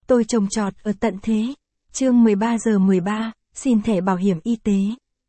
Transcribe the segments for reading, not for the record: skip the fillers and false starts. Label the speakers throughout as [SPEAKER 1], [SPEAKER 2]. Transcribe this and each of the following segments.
[SPEAKER 1] Tôi trồng trọt ở tận thế. Chương 13 giờ 13, xin thẻ bảo hiểm y tế.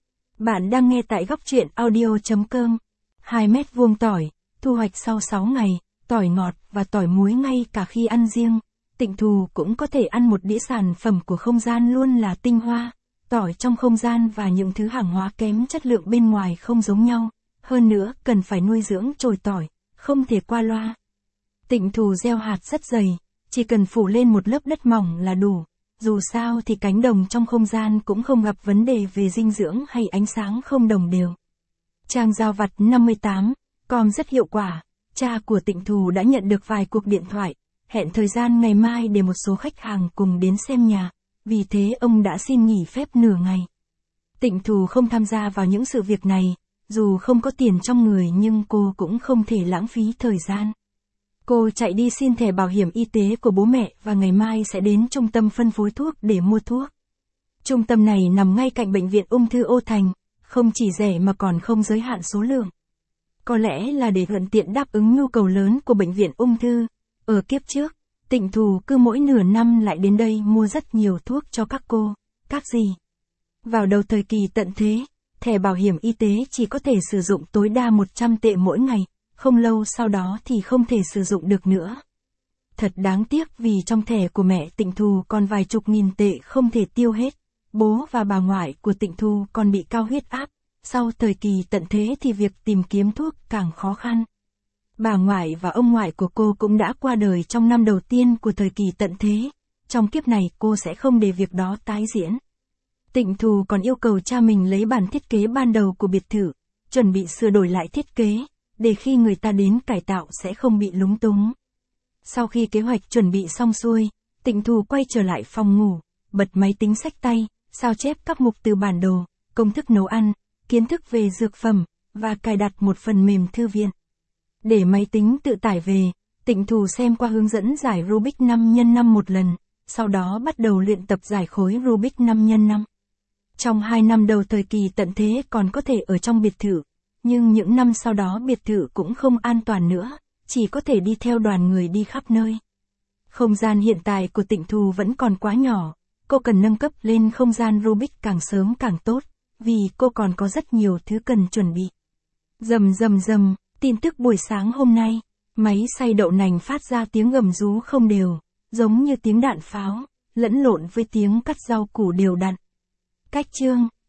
[SPEAKER 1] Bạn đang nghe tại góc truyện audio.com. 2 mét vuông tỏi, thu hoạch sau 6 ngày, tỏi ngọt và tỏi muối ngay cả khi ăn riêng. Tịnh Thù cũng có thể ăn một đĩa sản phẩm của không gian luôn là tinh hoa. Tỏi trong không gian và những thứ hàng hóa kém chất lượng bên ngoài không giống nhau. Hơn nữa, cần phải nuôi dưỡng chồi tỏi, không thể qua loa. Tịnh Thù gieo hạt rất dày, chỉ cần phủ lên một lớp đất mỏng là đủ. Dù sao thì cánh đồng trong không gian cũng không gặp vấn đề về dinh dưỡng hay ánh sáng không đồng đều. Trang giao vặt 58, com rất hiệu quả. Cha của Tịnh Thù đã nhận được vài cuộc điện thoại, hẹn thời gian ngày mai để một số khách hàng cùng đến xem nhà, vì thế ông đã xin nghỉ phép nửa ngày. Tịnh Thù không tham gia vào những sự việc này, dù không có tiền trong người nhưng cô cũng không thể lãng phí thời gian. Cô chạy đi xin thẻ bảo hiểm y tế của bố mẹ và ngày mai sẽ đến trung tâm phân phối thuốc để mua thuốc. Trung tâm này nằm ngay cạnh bệnh viện ung thư Ô Thành, không chỉ rẻ mà còn không giới hạn số lượng. Có lẽ là để thuận tiện đáp ứng nhu cầu lớn của bệnh viện ung thư. Ở kiếp trước, Tịnh Thù cứ mỗi nửa năm lại đến đây mua rất nhiều thuốc cho các cô, các dì. Vào đầu thời kỳ tận thế, thẻ bảo hiểm y tế chỉ có thể sử dụng tối đa 100 tệ mỗi ngày, không lâu sau đó thì không thể sử dụng được nữa. Thật đáng tiếc vì trong thẻ của mẹ Tịnh Thù còn vài chục nghìn tệ không thể tiêu hết. Bố và bà ngoại của Tịnh Thù còn bị cao huyết áp, sau thời kỳ tận thế thì việc tìm kiếm thuốc càng khó khăn. Bà ngoại và ông ngoại của cô cũng đã qua đời trong năm đầu tiên của thời kỳ tận thế, trong kiếp này cô sẽ không để việc đó tái diễn. Tịnh Thù còn yêu cầu cha mình lấy bản thiết kế ban đầu của biệt thự, chuẩn bị sửa đổi lại thiết kế, để khi người ta đến cải tạo sẽ không bị lúng túng. Sau khi kế hoạch chuẩn bị xong xuôi, Tịnh Thù quay trở lại phòng ngủ, bật máy tính xách tay, sao chép các mục từ bản đồ, công thức nấu ăn, kiến thức về dược phẩm, và cài đặt một phần mềm thư viện. Để máy tính tự tải về, Tịnh Thù xem qua hướng dẫn giải Rubik 5x5 một lần, sau đó bắt đầu luyện tập giải khối Rubik 5x5. Trong 2 năm đầu thời kỳ tận thế còn có thể ở trong biệt thự, nhưng những năm sau đó biệt thự cũng không an toàn nữa, chỉ có thể đi theo đoàn người đi khắp nơi. Không gian hiện tại của Tịnh Thù vẫn còn quá nhỏ, cô cần nâng cấp lên không gian Rubik càng sớm càng tốt, vì cô còn có rất nhiều thứ cần chuẩn bị. Rầm rầm rầm, tin tức buổi sáng hôm nay, máy xay đậu nành phát ra tiếng gầm rú không đều, giống như tiếng đạn pháo, lẫn lộn với tiếng cắt rau củ đều đặn. Cách chương